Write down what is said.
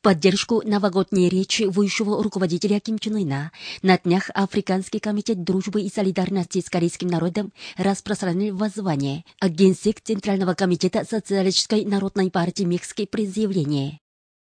поддержку новогодней речи высшего руководителя Ким Чен Ына на днях Африканский комитет дружбы и солидарности с корейским народом распространил воззвание, а Генсек Центрального комитета Социалистической народной партии Мексики при заявлении.